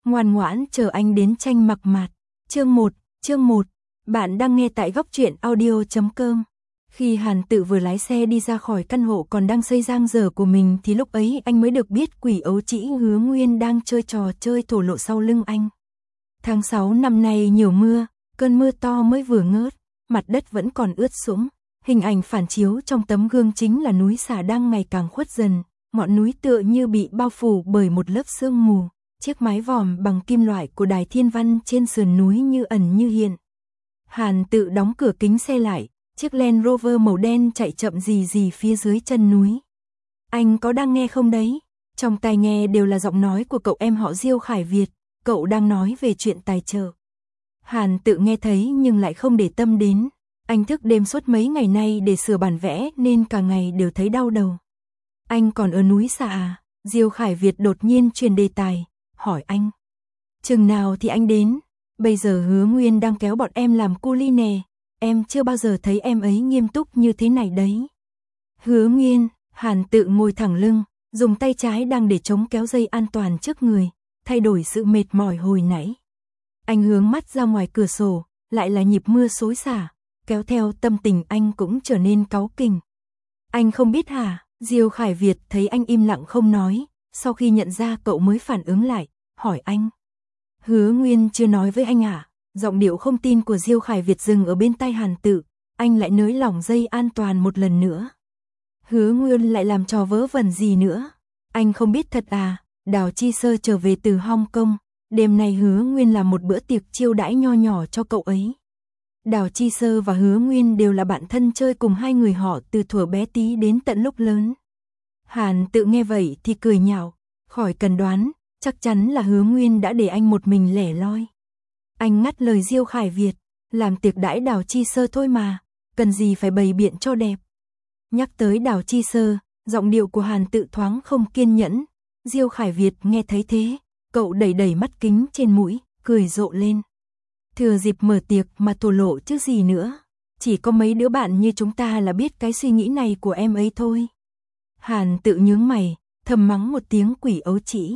ngoan ngoãn chờ anh đến tranh mặc mạt. Chương 1, bạn đang nghe tại góc truyện audio.com. Khi Hàn Tự vừa lái xe đi ra khỏi căn hộ còn đang xây giang dở của mình thì lúc ấy anh mới được biết quỷ ấu trĩ Hứa Nguyên đang chơi trò chơi thổ lộ sau lưng anh. Tháng 6 năm nay nhiều mưa, cơn mưa to mới vừa ngớt, mặt đất vẫn còn ướt sũng. Hình ảnh phản chiếu trong tấm gương chính là núi Xà đang ngày càng khuất dần, ngọn núi tựa như bị bao phủ bởi một lớp sương mù. Chiếc mái vòm bằng kim loại của đài thiên văn trên sườn núi như ẩn như hiện. Hàn Tự đóng cửa kính xe lại, chiếc Land Rover màu đen chạy chậm rì rì phía dưới chân núi. Anh có đang nghe không đấy? Trong tai nghe đều là giọng nói của cậu em họ Diêu Khải Việt, cậu đang nói về chuyện tài trợ. Hàn Tự nghe thấy nhưng lại không để tâm đến. Anh thức đêm suốt mấy ngày nay để sửa bản vẽ nên cả ngày đều thấy đau đầu. Anh còn ở núi Xà à? Diêu Khải Việt đột nhiên truyền đề tài, hỏi anh. Chừng nào thì anh đến? Bây giờ Hứa Nguyên đang kéo bọn em làm cu li nè, em chưa bao giờ thấy em ấy nghiêm túc như thế này đấy. Hứa Nguyên, Hàn Tự ngồi thẳng lưng, dùng tay trái đang để chống kéo dây an toàn trước người, thay đổi sự mệt mỏi hồi nãy. Anh hướng mắt ra ngoài cửa sổ, lại là nhịp mưa xối xả, kéo theo tâm tình anh cũng trở nên cáu kỉnh. Anh không biết hả? Diêu Khải Việt thấy anh im lặng không nói, sau khi nhận ra cậu mới phản ứng lại, hỏi anh. Hứa Nguyên chưa nói với anh à? Giọng điệu không tin của Diêu Khải Việt dừng ở bên tai Hàn Tự, anh lại nới lỏng dây an toàn một lần nữa. Hứa Nguyên lại làm trò vớ vẩn gì nữa? Anh không biết thật à? Đào Chi Sơ trở về từ Hong Kong, đêm nay Hứa Nguyên làm một bữa tiệc chiêu đãi nho nhỏ cho cậu ấy. Đào Chi Sơ và Hứa Nguyên đều là bạn thân chơi cùng hai người họ từ thuở bé tí đến tận lúc lớn. Hàn Tự nghe vậy thì cười nhạo, khỏi cần đoán, chắc chắn là Hứa Nguyên đã để anh một mình lẻ loi. Anh ngắt lời Diêu Khải Việt, làm tiệc đãi Đào Chi Sơ thôi mà, cần gì phải bày biện cho đẹp. Nhắc tới Đào Chi Sơ, giọng điệu của Hàn Tự thoáng không kiên nhẫn. Diêu Khải Việt nghe thấy thế, cậu đẩy đẩy mắt kính trên mũi, cười rộ lên. Thừa dịp mở tiệc mà thổ lộ chứ gì nữa, chỉ có mấy đứa bạn như chúng ta là biết cái suy nghĩ này của em ấy thôi. Hàn Tự nhướng mày, thầm mắng một tiếng quỷ ấu trĩ.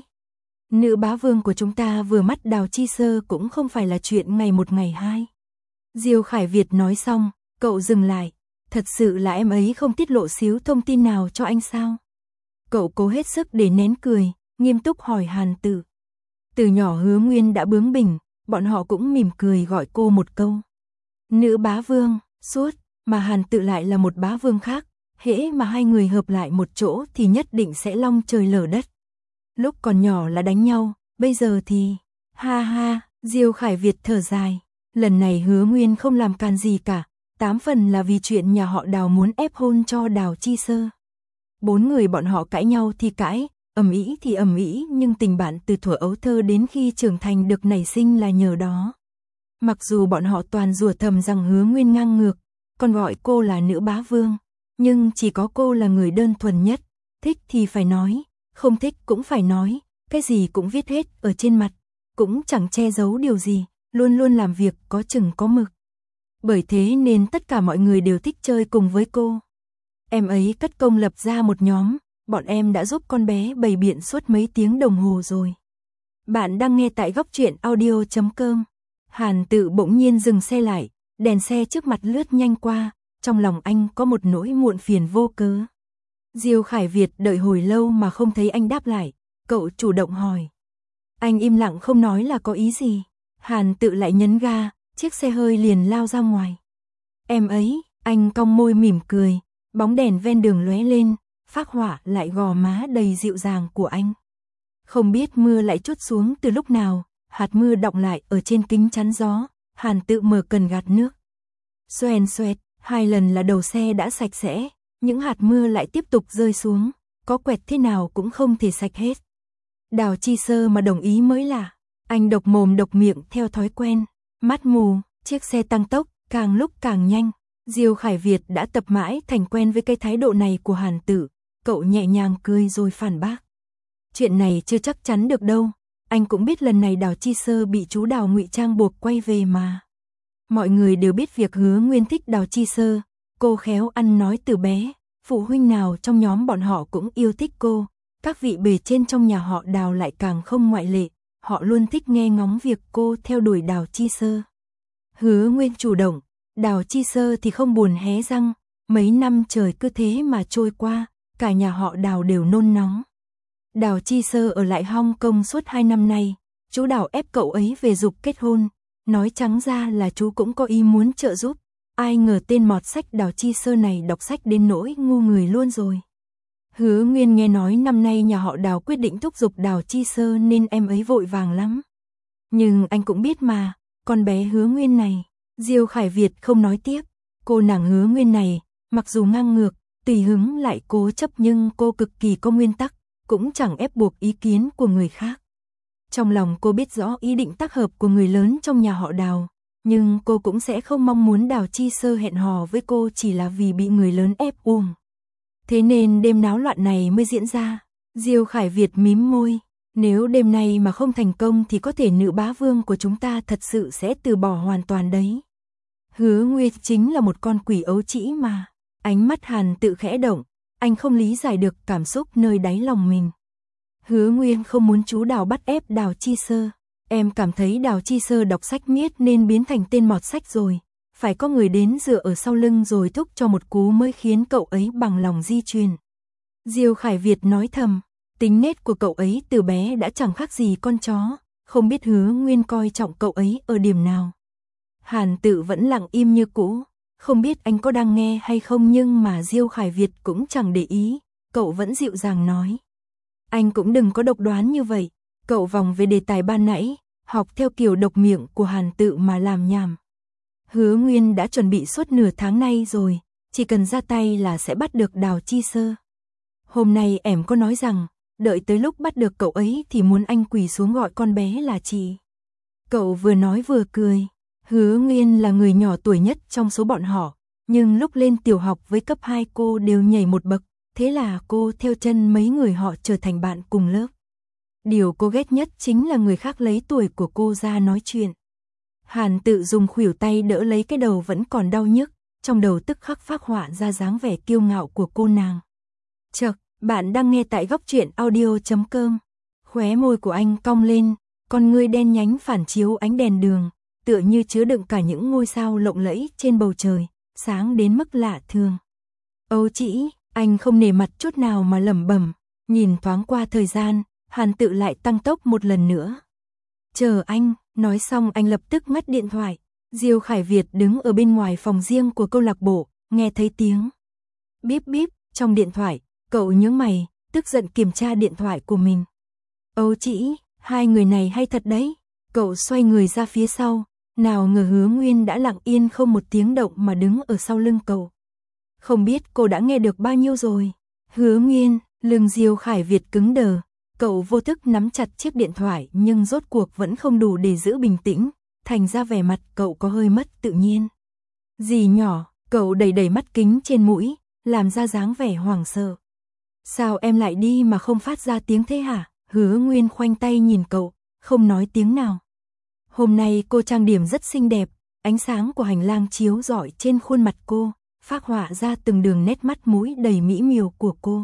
Nữ bá vương của chúng ta vừa mắt Đào Chi Sơ cũng không phải là chuyện ngày một ngày hai. Diêu Khải Việt nói xong, cậu dừng lại. Thật sự là em ấy không tiết lộ xíu thông tin nào cho anh sao? Cậu cố hết sức để nén cười, nghiêm túc hỏi Hàn Tự. Từ nhỏ Hứa Nguyên đã bướng bỉnh, bọn họ cũng mỉm cười gọi cô một câu. Nữ bá vương, suốt, mà Hàn Tự lại là một bá vương khác, hễ mà hai người hợp lại một chỗ thì nhất định sẽ long trời lở đất. Lúc còn nhỏ là đánh nhau, bây giờ thì... Ha ha, Diêu Khải Việt thở dài. Lần này Hứa Nguyên không làm can gì cả, 8 phần là vì chuyện nhà họ Đào muốn ép hôn cho Đào Chi Sơ. 4 người bọn họ cãi nhau thì cãi, ầm ĩ thì ầm ĩ, nhưng tình bạn từ thuở ấu thơ đến khi trưởng thành được nảy sinh là nhờ đó. Mặc dù bọn họ toàn rủa thầm rằng Hứa Nguyên ngang ngược, còn gọi cô là nữ bá vương, nhưng chỉ có cô là người đơn thuần nhất, thích thì phải nói, không thích cũng phải nói, cái gì cũng viết hết ở trên mặt, cũng chẳng che giấu điều gì, luôn luôn làm việc có chừng có mực. Bởi thế nên tất cả mọi người đều thích chơi cùng với cô. Em ấy cất công lập ra một nhóm, bọn em đã giúp con bé bày biện suốt mấy tiếng đồng hồ rồi. Bạn đang nghe tại góc truyện audio.com. Hàn Tự bỗng nhiên dừng xe lại, đèn xe trước mặt lướt nhanh qua, trong lòng anh có một nỗi muộn phiền vô cớ. Diêu Khải Việt đợi hồi lâu mà không thấy anh đáp lại, cậu chủ động hỏi. Anh im lặng không nói là có ý gì. Hàn Tự lại nhấn ga, chiếc xe hơi liền lao ra ngoài. Em ấy, anh cong môi mỉm cười, bóng đèn ven đường lóe lên, phác họa lại gò má đầy dịu dàng của anh. Không biết mưa lại trút xuống từ lúc nào, hạt mưa đọng lại ở trên kính chắn gió, Hàn Tự mở cần gạt nước. Xoèn xoẹt, 2 lần là đầu xe đã sạch sẽ, những hạt mưa lại tiếp tục rơi xuống, có quẹt thế nào cũng không thể sạch hết. Đào Chi Sơ mà đồng ý mới lạ. Anh độc mồm độc miệng theo thói quen, mắt mù, chiếc xe tăng tốc, càng lúc càng nhanh. Diêu Khải Việt đã tập mãi thành quen với cái thái độ này của Hàn Tự, cậu nhẹ nhàng cười rồi phản bác. Chuyện này chưa chắc chắn được đâu, anh cũng biết lần này Đào Chi Sơ bị chú Đào ngụy trang buộc quay về mà. Mọi người đều biết việc Hứa Nguyên thích Đào Chi Sơ, cô khéo ăn nói từ bé, phụ huynh nào trong nhóm bọn họ cũng yêu thích cô, các vị bề trên trong nhà họ Đào lại càng không ngoại lệ. họ luôn thích nghe ngóng việc cô theo đuổi Đào Chi Sơ. Hứa Nguyên chủ động, Đào Chi Sơ thì không buồn hé răng, mấy năm trời cứ thế mà trôi qua, cả nhà họ Đào đều nôn nóng. Đào Chi Sơ ở lại Hong Kong suốt 2 năm nay, chú Đào ép cậu ấy về giục kết hôn, nói trắng ra là chú cũng có ý muốn trợ giúp, ai ngờ tên mọt sách Đào Chi Sơ này đọc sách đến nỗi ngu người luôn rồi. Hứa Nguyên nghe nói năm nay nhà họ Đào quyết định thúc giục Đào Chi Sơ nên em ấy vội vàng lắm. Nhưng anh cũng biết mà, con bé Hứa Nguyên này, Diêu Khải Việt không nói tiếp, cô nàng Hứa Nguyên này, mặc dù ngang ngược, tùy hứng lại cố chấp nhưng cô cực kỳ có nguyên tắc, cũng chẳng ép buộc ý kiến của người khác. Trong lòng cô biết rõ ý định tác hợp của người lớn trong nhà họ Đào, nhưng cô cũng sẽ không mong muốn Đào Chi Sơ hẹn hò với cô chỉ là vì bị người lớn ép uổng. Thế nên đêm náo loạn này mới diễn ra. Diêu Khải Việt mím môi, nếu đêm nay mà không thành công thì có thể nữ bá vương của chúng ta thật sự sẽ từ bỏ hoàn toàn đấy. Hứa Nguyên chính là một con quỷ ấu trĩ mà. Ánh mắt Hàn Tự khẽ động, anh không lý giải được cảm xúc nơi đáy lòng mình. Hứa Nguyên không muốn chú Đào bắt ép Đào Chi Sơ. Em cảm thấy Đào Chi Sơ đọc sách miết nên biến thành tên mọt sách rồi. Phải có người đến dựa ở sau lưng rồi thúc cho một cú mới khiến cậu ấy bằng lòng di truyền. Diêu Khải Việt nói thầm, tính nết của cậu ấy từ bé đã chẳng khác gì con chó, không biết Hứa Nguyên coi trọng cậu ấy ở điểm nào. Hàn Tự vẫn lặng im như cũ, không biết anh có đang nghe hay không nhưng mà Diêu Khải Việt cũng chẳng để ý, cậu vẫn dịu dàng nói. Anh cũng đừng có độc đoán như vậy, cậu vòng về đề tài ban nãy, học theo kiểu độc miệng của Hàn Tự mà làm nhảm. Hứa Nguyên đã chuẩn bị suốt nửa tháng nay rồi, chỉ cần ra tay là sẽ bắt được Đào Chi Sơ. Hôm nay em có nói rằng, đợi tới lúc bắt được cậu ấy thì muốn anh quỳ xuống gọi con bé là chị. Cậu vừa nói vừa cười. Hứa Nguyên là người nhỏ tuổi nhất trong số bọn họ, nhưng lúc lên tiểu học với cấp 2 cô đều nhảy một bậc, thế là cô theo chân mấy người họ trở thành bạn cùng lớp. Điều cô ghét nhất chính là người khác lấy tuổi của cô ra nói chuyện. Hàn Tự dùng khuỷu tay đỡ lấy cái đầu vẫn còn đau nhức, trong đầu tức khắc phác họa ra dáng vẻ kiêu ngạo của cô nàng. Chậc, bạn đang nghe tại góc truyện audio.com. Khóe môi của anh cong lên, con ngươi đen nhánh phản chiếu ánh đèn đường, tựa như chứa đựng cả những ngôi sao lộng lẫy trên bầu trời, sáng đến mức lạ thường. Ấu trĩ, anh không nể mặt chút nào mà lẩm bẩm, nhìn thoáng qua thời gian, Hàn Tự lại tăng tốc một lần nữa. Chờ anh, nói xong anh lập tức ngắt điện thoại. Diêu Khải Việt đứng ở bên ngoài phòng riêng của câu lạc bộ, nghe thấy tiếng bíp bíp trong điện thoại, cậu nhướng mày, tức giận kiểm tra điện thoại của mình. Ấu trĩ, hai người này hay thật đấy. Cậu xoay người ra phía sau, nào ngờ Hứa Nguyên đã lặng yên không một tiếng động mà đứng ở sau lưng cậu. Không biết cô đã nghe được bao nhiêu rồi. Hứa Nguyên, lưng Diêu Khải Việt cứng đờ, cậu vô thức nắm chặt chiếc điện thoại nhưng rốt cuộc vẫn không đủ để giữ bình tĩnh, thành ra vẻ mặt cậu có hơi mất tự nhiên. Dì nhỏ, cậu đẩy đẩy mắt kính trên mũi, làm ra dáng vẻ hoảng sợ. Sao em lại đi mà không phát ra tiếng thế hả? Hứa Nguyên khoanh tay nhìn cậu, không nói tiếng nào. Hôm nay cô trang điểm rất xinh đẹp, ánh sáng của hành lang chiếu rọi trên khuôn mặt cô, phác họa ra từng đường nét mắt mũi đầy mỹ miều của cô.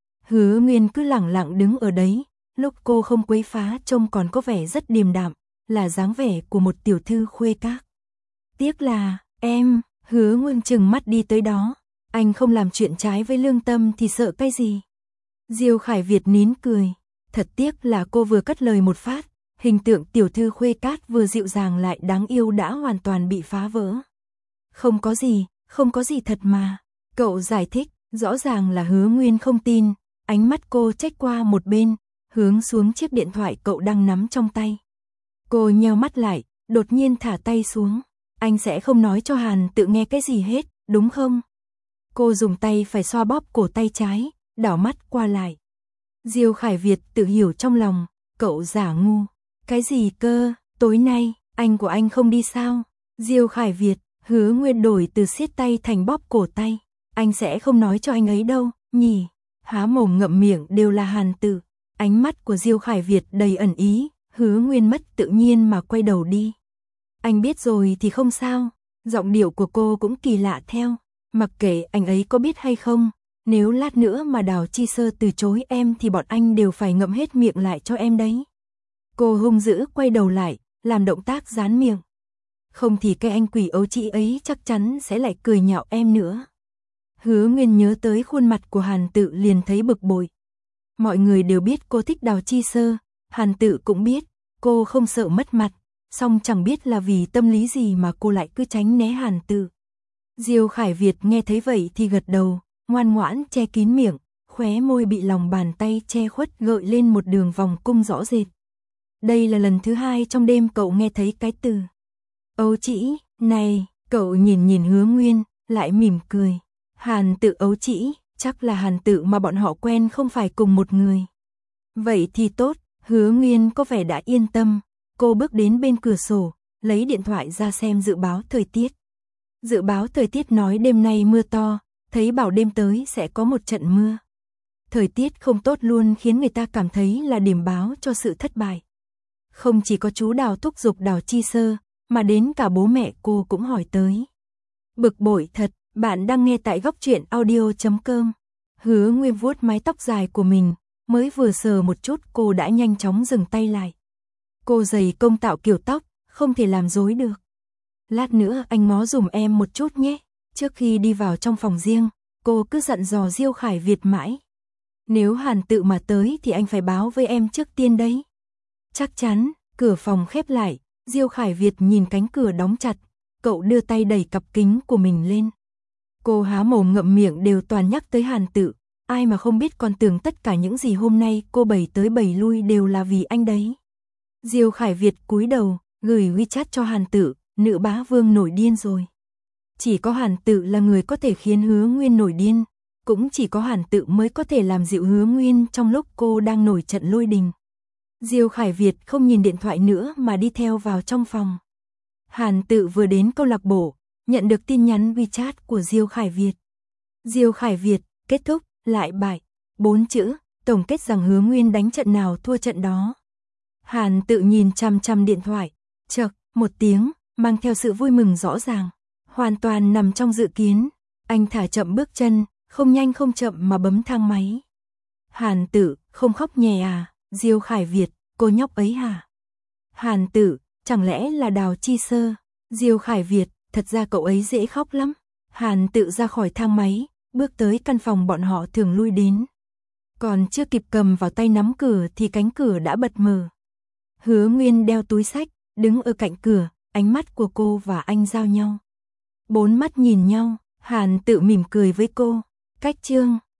Hứa Nguyên cứ lẳng lặng đứng ở đấy, lúc cô không quấy phá trông còn có vẻ rất điềm đạm, là dáng vẻ của một tiểu thư khuê các. Tiếc là, em, Hứa Nguyên chừng mắt đi tới đó, anh không làm chuyện trái với lương tâm thì sợ cái gì. Diêu Khải Việt nín cười, thật tiếc là cô vừa cất lời một phát, hình tượng tiểu thư khuê cát vừa dịu dàng lại đáng yêu đã hoàn toàn bị phá vỡ. Không có gì thật mà, cậu giải thích, rõ ràng là Hứa Nguyên không tin, ánh mắt cô chếch qua một bên, hướng xuống chiếc điện thoại cậu đang nắm trong tay. Cô nheo mắt lại, đột nhiên thả tay xuống, anh sẽ không nói cho Hàn Tự nghe cái gì hết, đúng không? Cô dùng tay phải xoa bóp cổ tay trái, đảo mắt qua lại. Diêu Khải Việt tự hiểu trong lòng, cậu giả ngu. Cái gì cơ, tối nay, anh của anh không đi sao? Diêu Khải Việt, Hứa Nguyên đổi từ siết tay thành bóp cổ tay. Anh sẽ không nói cho anh ấy đâu, nhỉ? Há mồm ngậm miệng đều là Hàn Tự. Ánh mắt của Diêu Khải Việt đầy ẩn ý, Hứa Nguyên mất tự nhiên mà quay đầu đi. Anh biết rồi thì không sao, giọng điệu của cô cũng kỳ lạ theo. Mặc kệ anh ấy có biết hay không, nếu lát nữa mà Đào Chi Sơ từ chối em thì bọn anh đều phải ngậm hết miệng lại cho em đấy. Cô hung dữ quay đầu lại, làm động tác dán miệng. Không thì cái anh quỷ ấu trĩ ấy chắc chắn sẽ lại cười nhạo em nữa. Hứa Nguyên nhớ tới khuôn mặt của Hàn Tự liền thấy bực bội. Mọi người đều biết cô thích Đào Chi Sơ, Hàn Tự cũng biết, cô không sợ mất mặt, song chẳng biết là vì tâm lý gì mà cô lại cứ tránh né Hàn Tự. Diêu Khải Việt nghe thấy vậy thì gật đầu, ngoan ngoãn che kín miệng, khóe môi bị lòng bàn tay che khuất gợi lên một đường vòng cung rõ rệt. Đây là lần thứ 2 trong đêm cậu nghe thấy cái từ ấu trĩ này, cậu nhìn Hứa Nguyên, lại mỉm cười. Hàn Tự ấu trĩ, chắc là Hàn Tự mà bọn họ quen không phải cùng một người. Vậy thì tốt, Hứa Nguyên có vẻ đã yên tâm, cô bước đến bên cửa sổ, lấy điện thoại ra xem dự báo thời tiết. Dự báo thời tiết nói đêm nay mưa to, thấy bảo đêm tới sẽ có một trận mưa. Thời tiết không tốt luôn khiến người ta cảm thấy là điểm báo cho sự thất bại. Không chỉ có chú Đào thúc giục Đào Chi Sơ, mà đến cả bố mẹ cô cũng hỏi tới. Bực bội thật, bạn đang nghe tại góc truyện audio.com. Hứa Nguyên vuốt mái tóc dài của mình, mới vừa sờ một chút cô đã nhanh chóng dừng tay lại. Cô dày công tạo kiểu tóc, không thể làm rối được. Lát nữa anh ngó dùm em một chút nhé. Trước khi đi vào trong phòng riêng, cô cứ dặn dò Diêu Khải Việt mãi. Nếu Hàn Tự mà tới thì anh phải báo với em trước tiên đấy. Chắc chắn, cửa phòng khép lại, Diêu Khải Việt nhìn cánh cửa đóng chặt, cậu đưa tay đẩy cặp kính của mình lên. Cô há mồm ngậm miệng đều toàn nhắc tới Hàn Tự, ai mà không biết còn tưởng tất cả những gì hôm nay cô bày tới bày lui đều là vì anh đấy. Diêu Khải Việt cúi đầu, gửi WeChat cho Hàn Tự, nữ bá vương nổi điên rồi. Chỉ có Hàn Tự là người có thể khiến Hứa Nguyên nổi điên, cũng chỉ có Hàn Tự mới có thể làm dịu Hứa Nguyên trong lúc cô đang nổi trận lôi đình. Diêu Khải Việt không nhìn điện thoại nữa mà đi theo vào trong phòng. Hàn Tự vừa đến câu lạc bộ, nhận được tin nhắn WeChat của Diêu Khải Việt. Diêu Khải Việt, kết thúc, lại bại. 4 chữ, tổng kết rằng Hứa Nguyên đánh trận nào thua trận đó. Hàn Tự nhìn chằm chằm điện thoại, chậc, một tiếng, mang theo sự vui mừng rõ ràng. Hoàn toàn nằm trong dự kiến, anh thả chậm bước chân, không nhanh không chậm mà bấm thang máy. Hàn Tự, không khóc nhè à, Diêu Khải Việt, cô nhóc ấy hả? Hàn Tự, chẳng lẽ là Đào Chi Sơ? Diêu Khải Việt, thật ra cậu ấy dễ khóc lắm. Hàn Tự ra khỏi thang máy, bước tới căn phòng bọn họ thường lui đến. Còn chưa kịp cầm vào tay nắm cửa thì cánh cửa đã bật mở. Hứa Nguyên đeo túi xách, đứng ở cạnh cửa, ánh mắt của cô và anh giao nhau. 4 mắt nhìn nhau, Hàn Tự mỉm cười với cô. Cách chương